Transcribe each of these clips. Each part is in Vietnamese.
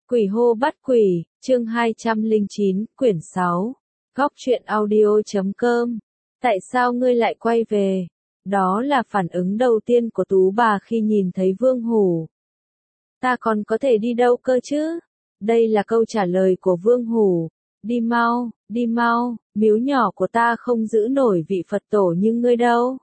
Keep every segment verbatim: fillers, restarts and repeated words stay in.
Quỷ hô bắt quỷ, chương hai trăm lẻ chín, quyển sáu. Góc truyện audio chấm com. Tại sao ngươi lại quay về? Đó là phản ứng đầu tiên của Tú bà khi nhìn thấy Vương Hủ. Ta còn có thể đi đâu cơ chứ? Đây là câu trả lời của Vương Hủ. Đi mau, đi mau, miếu nhỏ của ta không giữ nổi vị Phật tổ như ngươi đâu.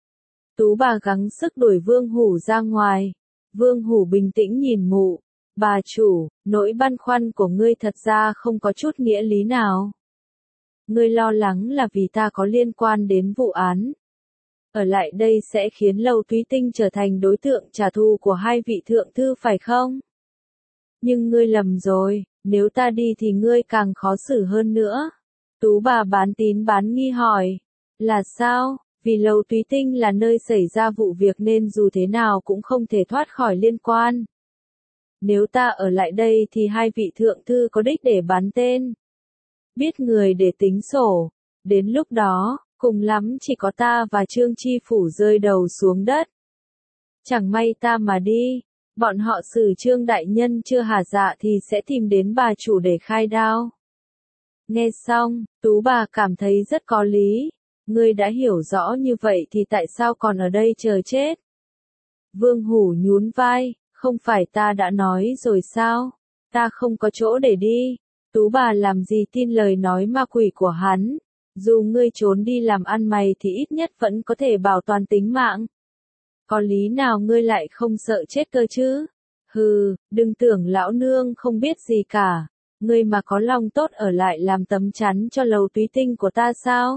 Tú bà gắng sức đuổi Vương Hủ ra ngoài. Vương Hủ bình tĩnh nhìn mụ. Bà chủ, nỗi băn khoăn của ngươi thật ra không có chút nghĩa lý nào. Ngươi lo lắng là vì ta có liên quan đến vụ án. Ở lại đây sẽ khiến Lâu Túy Tinh trở thành đối tượng trả thù của hai vị thượng thư phải không? Nhưng ngươi lầm rồi, nếu ta đi thì ngươi càng khó xử hơn nữa. Tú bà bán tín bán nghi hỏi. Là sao? Vì Lâu Túy Tinh là nơi xảy ra vụ việc nên dù thế nào cũng không thể thoát khỏi liên quan. Nếu ta ở lại đây thì hai vị thượng thư có đích để bán tên. Biết người để tính sổ. Đến lúc đó, cùng lắm chỉ có ta và Trương Chi Phủ rơi đầu xuống đất. Chẳng may ta mà đi, bọn họ xử Trương đại nhân chưa hả dạ thì sẽ tìm đến bà chủ để khai đao. Nghe xong, Tú bà cảm thấy rất có lý. Ngươi đã hiểu rõ như vậy thì tại sao còn ở đây chờ chết? Vương Hủ nhún vai. Không phải ta đã nói rồi sao? Ta không có chỗ để đi. Tú bà làm gì tin lời nói ma quỷ của hắn. Dù ngươi trốn đi làm ăn mày thì ít nhất vẫn có thể bảo toàn tính mạng. Có lý nào ngươi lại không sợ chết cơ chứ? Hừ, đừng tưởng lão nương không biết gì cả. Ngươi mà có lòng tốt ở lại làm tấm chắn cho Lầu Túy Tinh của ta sao?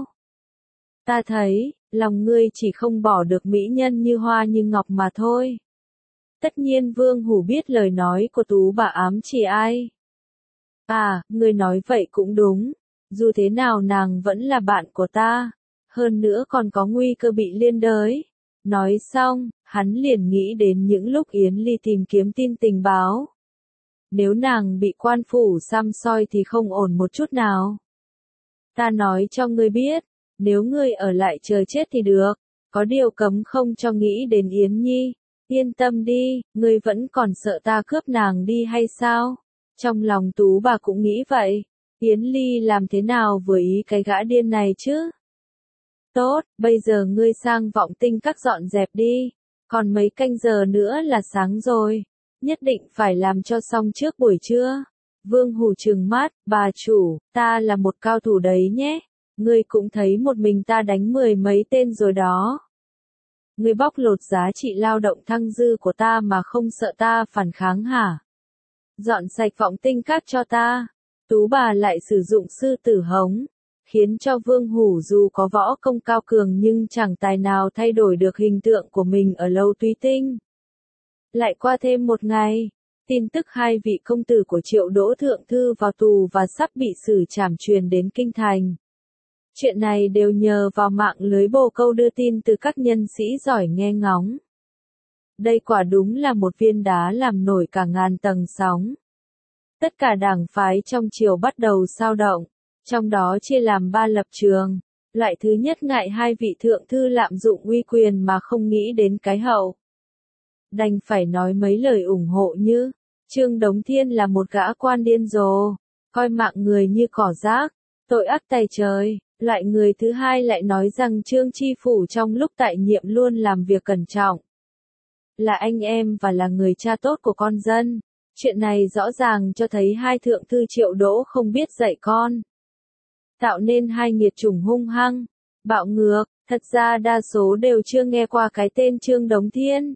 Ta thấy, lòng ngươi chỉ không bỏ được mỹ nhân như hoa như ngọc mà thôi. Tất nhiên Vương Hủ biết lời nói của Tú bà ám chỉ ai. À, ngươi nói vậy cũng đúng. Dù thế nào nàng vẫn là bạn của ta. Hơn nữa còn có nguy cơ bị liên đới. Nói xong, hắn liền nghĩ đến những lúc Yến Ly tìm kiếm tin tình báo. Nếu nàng bị quan phủ xăm soi thì không ổn một chút nào. Ta nói cho ngươi biết, nếu ngươi ở lại chờ chết thì được. Có điều cấm không cho nghĩ đến Yến Nhi. Yên tâm đi, ngươi vẫn còn sợ ta cướp nàng đi hay sao? Trong lòng Tú bà cũng nghĩ vậy. Yến Ly làm thế nào vừa ý cái gã điên này chứ? Tốt, bây giờ ngươi sang Vọng Tinh Các dọn dẹp đi. Còn mấy canh giờ nữa là sáng rồi. Nhất định phải làm cho xong trước buổi trưa. Vương Hủ trừng mắt, bà chủ, ta là một cao thủ đấy nhé. Ngươi cũng thấy một mình ta đánh mười mấy tên rồi đó. Ngươi bóc lột giá trị lao động thăng dư của ta mà không sợ ta phản kháng hả? Dọn sạch Vọng Tinh Các cho ta. Tú bà lại sử dụng sư tử hống, khiến cho Vương Hủ dù có võ công cao cường nhưng chẳng tài nào thay đổi được hình tượng của mình ở Lâu Túy Tinh. Lại qua thêm một ngày, tin tức hai vị công tử của Triệu Đỗ thượng thư vào tù và sắp bị xử trảm truyền đến kinh thành. Chuyện này đều nhờ vào mạng lưới bồ câu đưa tin từ các nhân sĩ giỏi nghe ngóng. Đây quả đúng là một viên đá làm nổi cả ngàn tầng sóng. Tất cả đảng phái trong triều bắt đầu xao động, trong đó chia làm ba lập trường. Loại thứ nhất ngại hai vị thượng thư lạm dụng uy quyền mà không nghĩ đến cái hậu. Đành phải nói mấy lời ủng hộ như, Trương Đống Thiên là một gã quan điên rồ, coi mạng người như cỏ rác, tội ác tày trời. Loại người thứ hai lại nói rằng Trương Chi Phủ trong lúc tại nhiệm luôn làm việc cẩn trọng. Là anh em và là người cha tốt của con dân. Chuyện này rõ ràng cho thấy hai thượng thư Triệu Đỗ không biết dạy con. Tạo nên hai nghiệt chủng hung hăng, bạo ngược, thật ra đa số đều chưa nghe qua cái tên Trương Đống Thiên.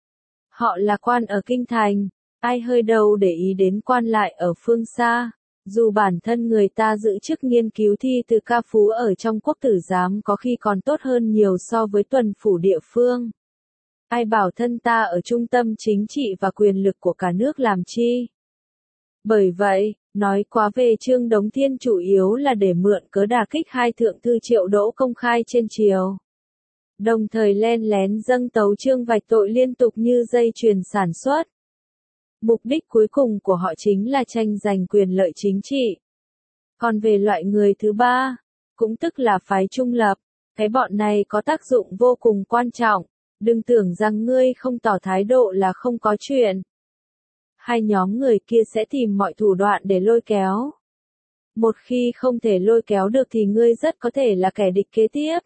Họ là quan ở kinh thành, ai hơi đâu để ý đến quan lại ở phương xa. Dù bản thân người ta giữ chức nghiên cứu thi từ ca phú ở trong quốc tử giám có khi còn tốt hơn nhiều so với tuần phủ địa phương. Ai bảo thân ta ở trung tâm chính trị và quyền lực của cả nước làm chi? Bởi vậy, nói quá về Trương Đống Thiên chủ yếu là để mượn cớ đả kích hai thượng thư Triệu Đỗ công khai trên triều. Đồng thời len lén dâng tấu chương vạch tội liên tục như dây chuyền sản xuất. Mục đích cuối cùng của họ chính là tranh giành quyền lợi chính trị. Còn về loại người thứ ba, cũng tức là phái trung lập, cái bọn này có tác dụng vô cùng quan trọng. Đừng tưởng rằng ngươi không tỏ thái độ là không có chuyện. hai nhóm người kia sẽ tìm mọi thủ đoạn để lôi kéo. Một khi không thể lôi kéo được thì ngươi rất có thể là kẻ địch kế tiếp.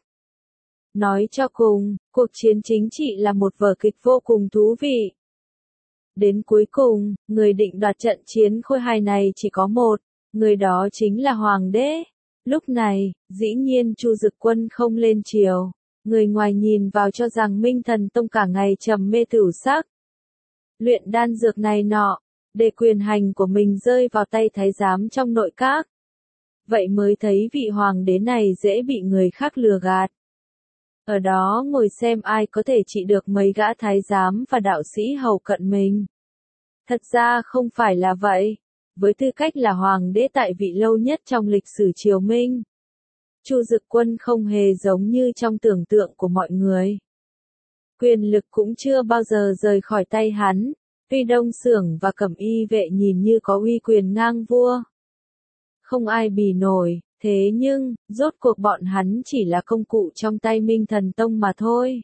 Nói cho cùng, cuộc chiến chính trị là một vở kịch vô cùng thú vị. Đến cuối cùng, người định đoạt trận chiến khôi hài này chỉ có một, người đó chính là Hoàng đế. Lúc này, dĩ nhiên Chu Dực Quân không lên triều. Người ngoài nhìn vào cho rằng Minh Thần Tông cả ngày trầm mê tửu sắc. Luyện đan dược này nọ, để quyền hành của mình rơi vào tay thái giám trong nội các. Vậy mới thấy vị hoàng đế này dễ bị người khác lừa gạt. Ở đó ngồi xem ai có thể trị được mấy gã thái giám và đạo sĩ hầu cận mình. Thật ra không phải là vậy. Với tư cách là hoàng đế tại vị lâu nhất trong lịch sử triều Minh, Chu Dực Quân không hề giống như trong tưởng tượng của mọi người. Quyền lực cũng chưa bao giờ rời khỏi tay hắn, tuy Đông Xưởng và Cẩm Y vệ nhìn như có uy quyền ngang vua. Không ai bì nổi, thế nhưng, rốt cuộc bọn hắn chỉ là công cụ trong tay Minh Thần Tông mà thôi.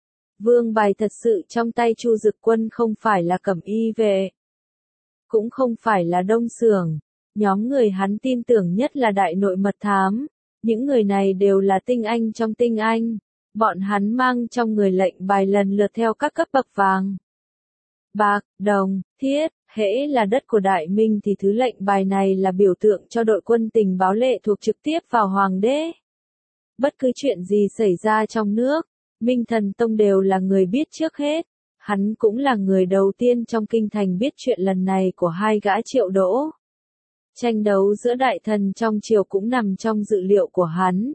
Vương bài thật sự trong tay Chu Dực Quân không phải là Cẩm Y vệ, cũng không phải là Đông Xưởng, nhóm người hắn tin tưởng nhất là Đại Nội Mật Thám. Những người này đều là tinh anh trong tinh anh, bọn hắn mang trong người lệnh bài lần lượt theo các cấp bậc vàng, bạc, đồng, thiết, hễ là đất của Đại Minh thì thứ lệnh bài này là biểu tượng cho đội quân tình báo lệ thuộc trực tiếp vào Hoàng đế. Bất cứ chuyện gì xảy ra trong nước, Minh Thần Tông đều là người biết trước hết, hắn cũng là người đầu tiên trong kinh thành biết chuyện lần này của hai gã Triệu Đỗ. Tranh đấu giữa đại thần trong triều cũng nằm trong dự liệu của hắn.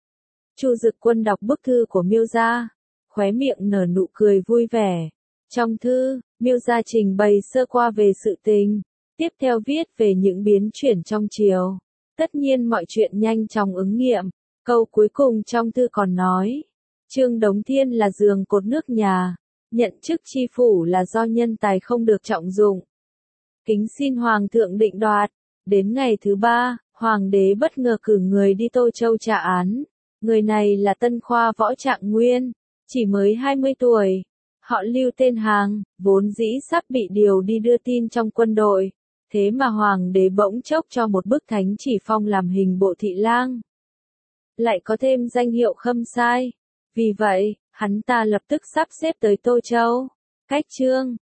Chu Dực Quân đọc bức thư của Miêu Gia, khóe miệng nở nụ cười vui vẻ. Trong thư, Miêu Gia trình bày sơ qua về sự tình, tiếp theo viết về những biến chuyển trong triều. Tất nhiên mọi chuyện nhanh chóng ứng nghiệm, câu cuối cùng trong thư còn nói, Trương Đống Thiên là giường cột nước nhà, nhận chức tri phủ là do nhân tài không được trọng dụng. Kính xin Hoàng thượng định đoạt. Đến ngày thứ ba, Hoàng đế bất ngờ cử người đi Tô Châu trả án. Người này là Tân Khoa Võ Trạng Nguyên, chỉ mới hai mươi tuổi. Họ Lưu tên Hàng, vốn dĩ sắp bị điều đi đưa tin trong quân đội. Thế mà Hoàng đế bỗng chốc cho một bức thánh chỉ phong làm hình bộ thị lang. Lại có thêm danh hiệu Khâm Sai. Vì vậy, hắn ta lập tức sắp xếp tới Tô Châu. Cách chương